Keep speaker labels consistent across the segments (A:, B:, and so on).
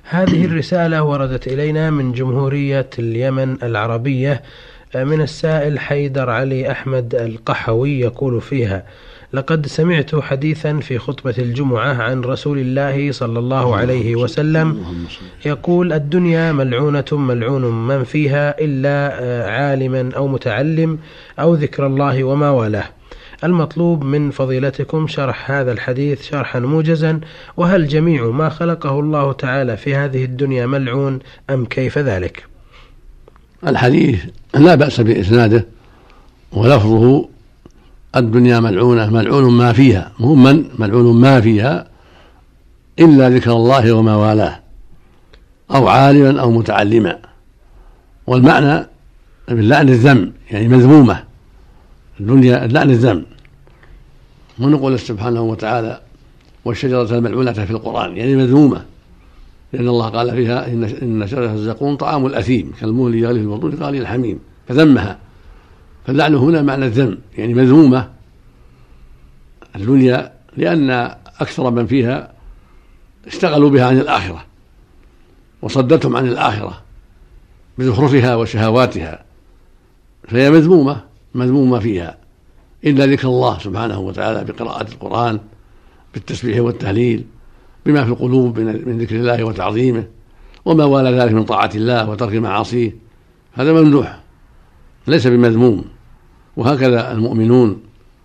A: هذه الرسالة وردت إلينا من جمهورية اليمن العربية من السائل حيدر علي أحمد القحوي، يقول فيها: لقد سمعت حديثا في خطبة الجمعة عن رسول الله صلى الله عليه وسلم يقول: الدنيا ملعونة ملعون من فيها إلا عالما أو متعلم أو ذكر الله وما والاه. المطلوب من فضيلتكم شرح هذا الحديث شرحا موجزا، وهل جميع ما خلقه الله تعالى في هذه الدنيا ملعون أم كيف ذلك؟
B: الحديث لا بأس بإسناده، ولفظه: الدنيا ملعونة ملعون ما فيها، ملعون ما فيها إلا ذكر الله وما والاه أو عالما أو متعلما. والمعنى باللعن الذم، يعني مذمومة الدنيا، اللعن الذم. ونقول سبحانه وتعالى: والشجرة الملعونة في القرآن، يعني مذمومة، لأن الله قال فيها: إن شجرة الزقوم طعام الأثيم كالمهل يغلي في البطون كغلي الحميم، فذمها. فاللعن هنا معنى الذم، يعني مذمومة الدنيا، لأن أكثر من فيها اشتغلوا بها عن الآخرة وصدتهم عن الآخرة بزخرفها وشهواتها، فهي مذمومة فيها، إلا ذكر الله سبحانه وتعالى بقراءة القرآن، بالتسبيح والتهليل، بما في القلوب من ذكر الله وتعظيمه، وما والى ذلك من طاعة الله وترك معاصيه، هذا ممدوح ليس بمذموم. وهكذا المؤمنون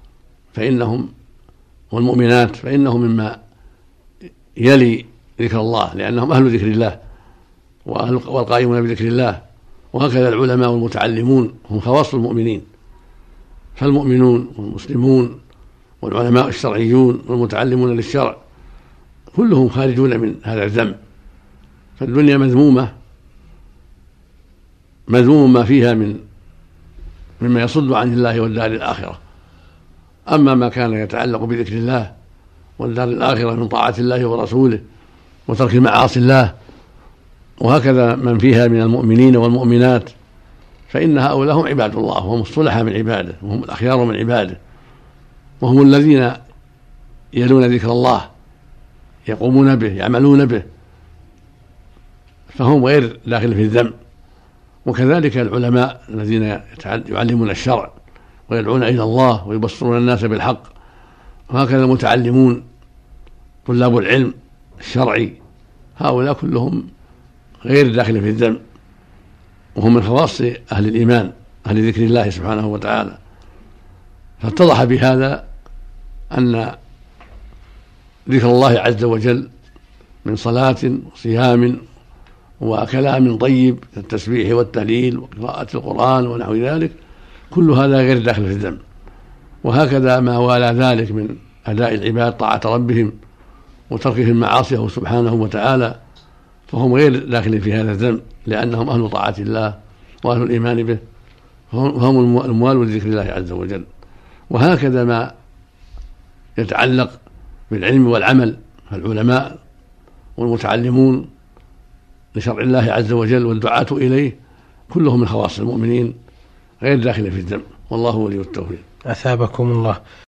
B: والمؤمنات فإنهم مما يلي ذكر الله، لأنهم أهل ذكر الله والقائمون بذكر الله. وهكذا العلماء والمتعلمون هم خواص المؤمنين، فالمؤمنون والمسلمون والعلماء الشرعيون والمتعلمون للشرع كلهم خارجون من هذا الذم. فالدنيا مذمومة ما فيها مما يصد عن الله والدار الآخرة. أما ما كان يتعلق بذكر الله والدار الآخرة من طاعة الله ورسوله وترك معاصي الله، وهكذا من فيها من المؤمنين والمؤمنات، فإن هؤلاء هم عباد الله، وهم الصلحاء من عباده، وهم الأخيار من عباده، وهم الذين يلون ذكر الله، يقومون به، يعملون به، فهم غير داخل في الذم. وكذلك العلماء الذين يعلمون الشرع ويدعون إلى الله ويبصرون الناس بالحق، وهكذا المتعلمون طلاب العلم الشرعي، هؤلاء كلهم غير داخل في الذم، وهم من خواص أهل الإيمان، أهل ذكر الله سبحانه وتعالى. فاتضح بهذا أن ذكر الله عز وجل من صلاة وصيام وكلام طيب كالتسبيح والتهليل وقراءة القرآن ونحو ذلك، كل هذا غير داخل في الذم. وهكذا ما والى ذلك من أداء العباد طاعة ربهم وتركهم معاصيه سبحانه وتعالى، فهم غير داخل في هذا الذم، لأنهم أهل طاعة الله وأهل الإيمان به، فهم الموال لذكر الله عز وجل. وهكذا ما يتعلق بالعلم والعمل، فالعلماء والمتعلمون لشرع الله عز وجل والدعاة إليه كلهم من خواص المؤمنين غير داخل في الذم، والله ولي التوفيق.
A: أثابكم الله.